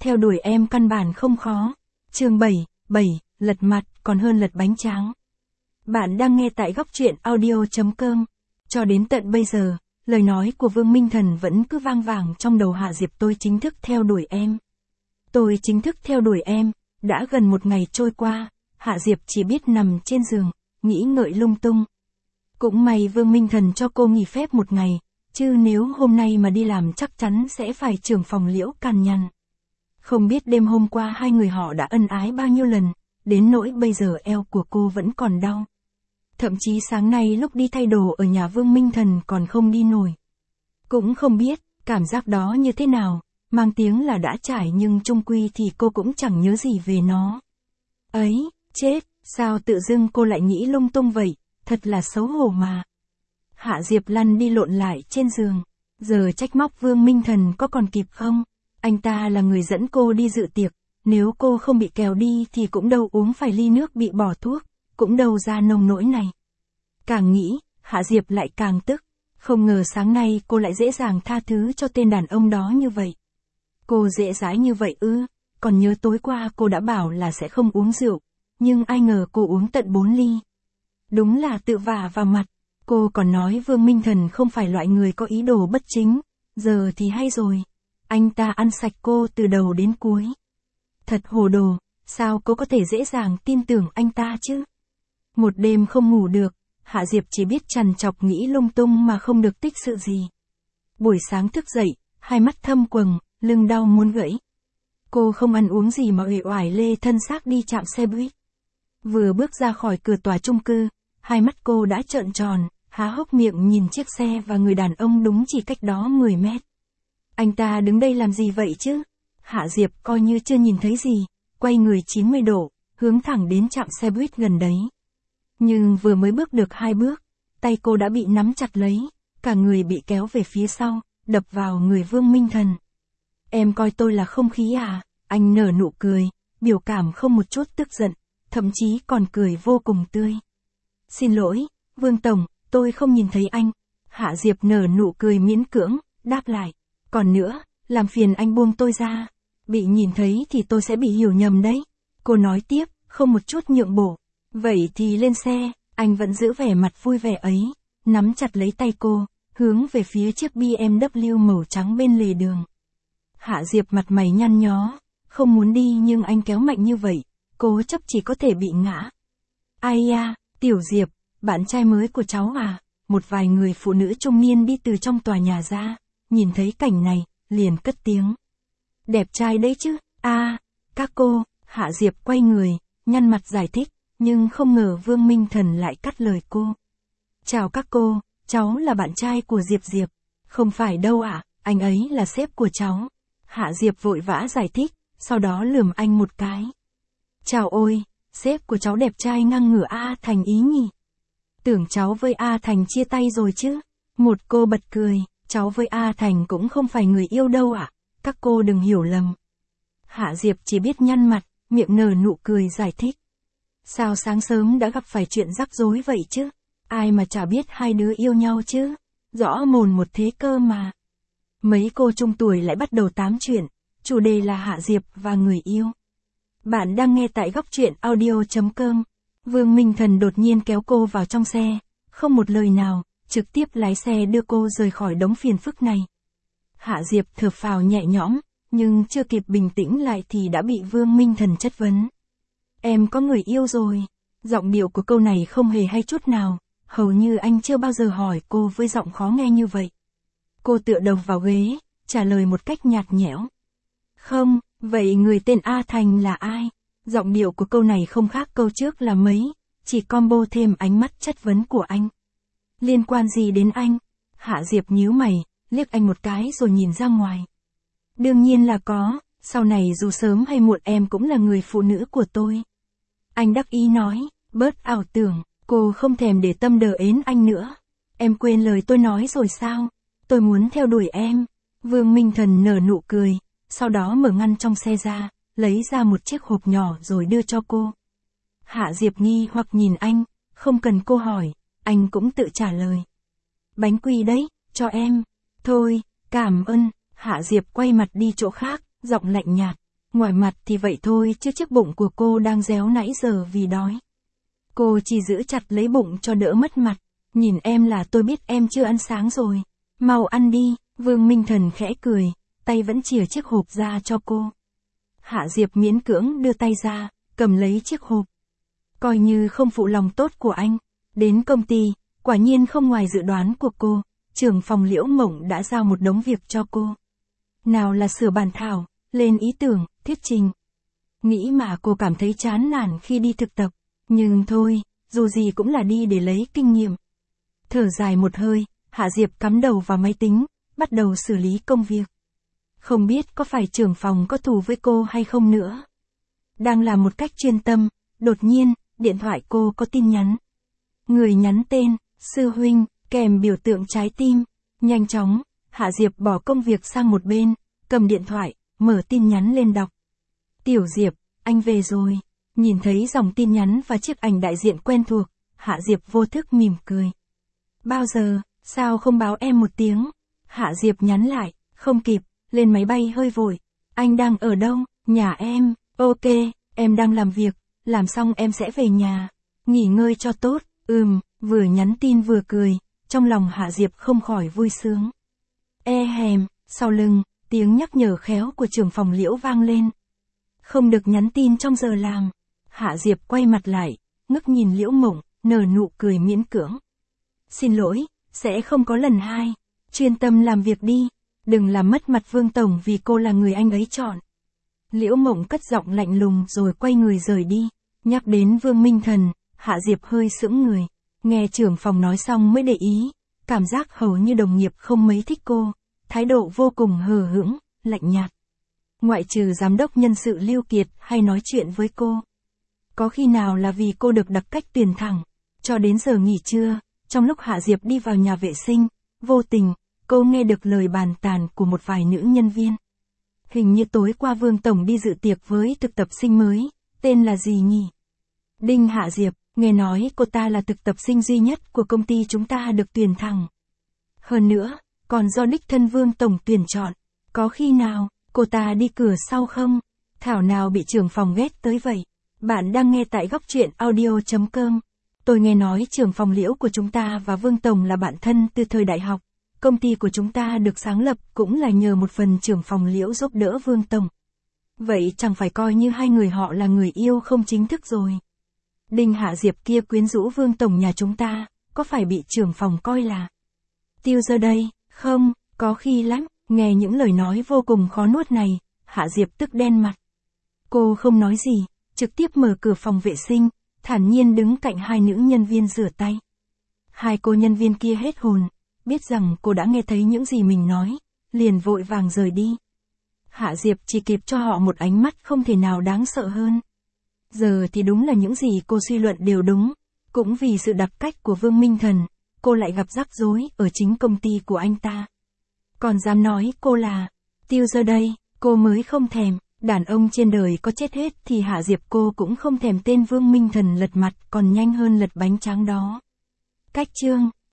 theo đuổi em căn bản không khó. Chương 7, lật mặt còn hơn lật bánh tráng. Bạn đang nghe tại góc truyện audio.com. Cho đến tận bây giờ, lời nói của Vương Minh Thần vẫn cứ vang vàng trong đầu Hạ Diệp. Tôi chính thức theo đuổi em. Tôi chính thức theo đuổi em. Đã gần một ngày trôi qua, Hạ Diệp chỉ biết nằm trên giường, nghĩ ngợi lung tung. Cũng may Vương Minh Thần cho cô nghỉ phép một ngày, chứ nếu hôm nay mà đi làm chắc chắn sẽ phải trưởng phòng Liễu cằn nhằn. Không biết đêm hôm qua hai người họ đã ân ái bao nhiêu lần, đến nỗi bây giờ eo của cô vẫn còn đau. Thậm chí sáng nay lúc đi thay đồ ở nhà Vương Minh Thần còn không đi nổi. Cũng không biết, cảm giác đó như thế nào, mang tiếng là đã trải nhưng chung quy thì cô cũng chẳng nhớ gì về nó. Ấy, chết, sao tự dưng cô lại nghĩ lung tung vậy, thật là xấu hổ mà. Hạ Diệp lăn đi lộn lại trên giường, giờ trách móc Vương Minh Thần có còn kịp không? Anh ta là người dẫn cô đi dự tiệc, nếu cô không bị kéo đi thì cũng đâu uống phải ly nước bị bỏ thuốc, cũng đâu ra nông nỗi này. Càng nghĩ, Hạ Diệp lại càng tức, không ngờ sáng nay cô lại dễ dàng tha thứ cho tên đàn ông đó như vậy. Cô dễ dãi như vậy ư? Còn nhớ tối qua cô đã bảo là sẽ không uống rượu, nhưng ai ngờ cô uống tận 4 ly. Đúng là tự vả vào mặt. Cô còn nói Vương Minh Thần không phải loại người có ý đồ bất chính, giờ thì hay rồi. Anh ta ăn sạch cô từ đầu đến cuối. Thật hồ đồ, sao cô có thể dễ dàng tin tưởng anh ta chứ? Một đêm không ngủ được, Hạ Diệp chỉ biết trằn trọc nghĩ lung tung mà không được tích sự gì. Buổi sáng thức dậy, hai mắt thâm quầng, lưng đau muốn gãy. Cô không ăn uống gì mà uể oải lê thân xác đi trạm xe buýt. Vừa bước ra khỏi cửa tòa chung cư, hai mắt cô đã trợn tròn, há hốc miệng nhìn chiếc xe và người đàn ông đúng chỉ cách đó 10 mét. Anh ta đứng đây làm gì vậy chứ? Hạ Diệp coi như chưa nhìn thấy gì, quay người 90 độ, hướng thẳng đến trạm xe buýt gần đấy. Nhưng vừa mới bước được 2 bước, tay cô đã bị nắm chặt lấy, cả người bị kéo về phía sau, đập vào người Vương Minh Thần. Em coi tôi là không khí à? Anh nở nụ cười, biểu cảm không một chút tức giận, thậm chí còn cười vô cùng tươi. Xin lỗi, Vương Tổng, tôi không nhìn thấy anh. Hạ Diệp nở nụ cười miễn cưỡng, đáp lại. Còn nữa, làm phiền anh buông tôi ra. Bị nhìn thấy thì tôi sẽ bị hiểu nhầm đấy. Cô nói tiếp, không một chút nhượng bộ. Vậy thì lên xe, anh vẫn giữ vẻ mặt vui vẻ ấy, nắm chặt lấy tay cô, hướng về phía chiếc BMW màu trắng bên lề đường. Hạ Diệp mặt mày nhăn nhó, không muốn đi nhưng anh kéo mạnh như vậy, cố chấp chỉ có thể bị ngã. Ai da, Tiểu Diệp, bạn trai mới của cháu à? Một vài người phụ nữ trung niên đi từ trong tòa nhà ra, nhìn thấy cảnh này, liền cất tiếng. Đẹp trai đấy chứ, các cô. Hạ Diệp quay người, nhăn mặt giải thích, nhưng không ngờ Vương Minh Thần lại cắt lời cô. Chào các cô, cháu là bạn trai của Diệp Diệp. Không phải đâu ạ, anh ấy là sếp của cháu. Hạ Diệp vội vã giải thích, sau đó lườm anh một cái. Chào ôi, sếp của cháu đẹp trai ngang ngửa A Thành ý nhỉ? Tưởng cháu với A Thành chia tay rồi chứ? Một cô bật cười, cháu với A Thành cũng không phải người yêu đâu ạ, các cô đừng hiểu lầm. Hạ Diệp chỉ biết nhăn mặt, miệng nở nụ cười giải thích. Sao sáng sớm đã gặp phải chuyện rắc rối vậy chứ? Ai mà chả biết hai đứa yêu nhau chứ? Rõ mồn một thế cơ mà. Mấy cô trung tuổi lại bắt đầu tám chuyện, chủ đề là Hạ Diệp và người yêu. Bạn đang nghe tại góc truyện audio.com. Vương Minh Thần đột nhiên kéo cô vào trong xe, không một lời nào, trực tiếp lái xe đưa cô rời khỏi đống phiền phức này. Hạ Diệp thở phào nhẹ nhõm, nhưng chưa kịp bình tĩnh lại thì đã bị Vương Minh Thần chất vấn. Em có người yêu rồi. Giọng điệu của câu này không hề hay chút nào, hầu như anh chưa bao giờ hỏi cô với giọng khó nghe như vậy. Cô tựa đầu vào ghế, trả lời một cách nhạt nhẽo. Không, vậy người tên A Thành là ai? Giọng điệu của câu này không khác câu trước là mấy, chỉ combo thêm ánh mắt chất vấn của anh. Liên quan gì đến anh? Hạ Diệp nhíu mày, liếc anh một cái rồi nhìn ra ngoài. Đương nhiên là có, sau này dù sớm hay muộn em cũng là người phụ nữ của tôi. Anh đắc ý nói, bớt ảo tưởng, cô không thèm để tâm đờ ến anh nữa. Em quên lời tôi nói rồi sao? Tôi muốn theo đuổi em. Vương Minh Thần nở nụ cười, sau đó mở ngăn trong xe ra, lấy ra một chiếc hộp nhỏ rồi đưa cho cô. Hạ Diệp nghi hoặc nhìn anh, không cần cô hỏi, anh cũng tự trả lời. Bánh quy đấy, cho em. Thôi, cảm ơn. Hạ Diệp quay mặt đi chỗ khác, giọng lạnh nhạt. Ngoài mặt thì vậy thôi chứ chiếc bụng của cô đang réo nãy giờ vì đói. Cô chỉ giữ chặt lấy bụng cho đỡ mất mặt. Nhìn em là tôi biết em chưa ăn sáng rồi. Mau ăn đi, Vương Minh Thần khẽ cười, tay vẫn chìa chiếc hộp ra cho cô. Hạ Diệp miễn cưỡng đưa tay ra, cầm lấy chiếc hộp. Coi như không phụ lòng tốt của anh. Đến công ty, quả nhiên không ngoài dự đoán của cô, trưởng phòng Liễu Mộng đã giao một đống việc cho cô. Nào là sửa bản thảo, lên ý tưởng, thuyết trình. Nghĩ mà cô cảm thấy chán nản khi đi thực tập, nhưng thôi, dù gì cũng là đi để lấy kinh nghiệm. Thở dài một hơi, Hạ Diệp cắm đầu vào máy tính, bắt đầu xử lý công việc. Không biết có phải trưởng phòng có thù với cô hay không nữa. Đang làm một cách chuyên tâm, đột nhiên, điện thoại cô có tin nhắn. Người nhắn tên, Sư Huynh, kèm biểu tượng trái tim. Nhanh chóng, Hạ Diệp bỏ công việc sang một bên, cầm điện thoại, mở tin nhắn lên đọc. Tiểu Diệp, anh về rồi. Nhìn thấy dòng tin nhắn và chiếc ảnh đại diện quen thuộc, Hạ Diệp vô thức mỉm cười. Bao giờ, sao không báo em một tiếng? Hạ Diệp nhắn lại, không kịp, lên máy bay hơi vội. Anh đang ở đâu? Nhà em. Ok, em đang làm việc, làm xong em sẽ về nhà. Nghỉ ngơi cho tốt. Vừa nhắn tin vừa cười, trong lòng Hạ Diệp không khỏi vui sướng. Sau lưng, tiếng nhắc nhở khéo của trưởng phòng Liễu vang lên. Không được nhắn tin trong giờ làm. Hạ Diệp quay mặt lại, ngước nhìn Liễu Mộng, nở nụ cười miễn cưỡng. Xin lỗi, sẽ không có lần hai. Chuyên tâm làm việc đi, đừng làm mất mặt Vương Tổng vì cô là người anh ấy chọn. Liễu Mộng cất giọng lạnh lùng rồi quay người rời đi. Nhắc đến Vương Minh Thần, Hạ Diệp hơi sững người. Nghe trưởng phòng nói xong mới để ý, cảm giác hầu như đồng nghiệp không mấy thích cô, thái độ vô cùng hờ hững, lạnh nhạt. Ngoại trừ giám đốc nhân sự Lưu Kiệt hay nói chuyện với cô. Có khi nào là vì cô được đặc cách tuyển thẳng, cho đến giờ nghỉ trưa, trong lúc Hạ Diệp đi vào nhà vệ sinh, vô tình, cô nghe được lời bàn tán của một vài nữ nhân viên. Hình như tối qua Vương Tổng đi dự tiệc với thực tập sinh mới, tên là gì nhỉ? Đinh Hạ Diệp, nghe nói cô ta là thực tập sinh duy nhất của công ty chúng ta được tuyển thẳng. Hơn nữa, còn do đích thân Vương Tổng tuyển chọn, có khi nào, cô ta đi cửa sau không? Thảo nào bị trưởng phòng ghét tới vậy? Bạn đang nghe tại góc truyện audio.com. Tôi nghe nói trưởng phòng Liễu của chúng ta và Vương Tổng là bạn thân từ thời đại học. Công ty của chúng ta được sáng lập cũng là nhờ một phần trưởng phòng Liễu giúp đỡ Vương Tổng. Vậy chẳng phải coi như hai người họ là người yêu không chính thức rồi. Đinh Hạ Diệp kia quyến rũ Vương Tổng nhà chúng ta, có phải bị trưởng phòng coi là tiêu giờ đây? Không, có khi lắm. Nghe những lời nói vô cùng khó nuốt này, Hạ Diệp tức đen mặt. Cô không nói gì, trực tiếp mở cửa phòng vệ sinh, thản nhiên đứng cạnh hai nữ nhân viên rửa tay. Hai cô nhân viên kia hết hồn, biết rằng cô đã nghe thấy những gì mình nói, liền vội vàng rời đi. Hạ Diệp chỉ kịp cho họ một ánh mắt không thể nào đáng sợ hơn. Giờ thì đúng là những gì cô suy luận đều đúng, cũng vì sự đặc cách của Vương Minh Thần, cô lại gặp rắc rối ở chính công ty của anh ta. Còn dám nói cô là tiêu giờ đây, cô mới không thèm. Đàn ông trên đời có chết hết thì Hạ Diệp cô cũng không thèm tên Vương Minh Thần lật mặt còn nhanh hơn lật bánh tráng đó. Cách chương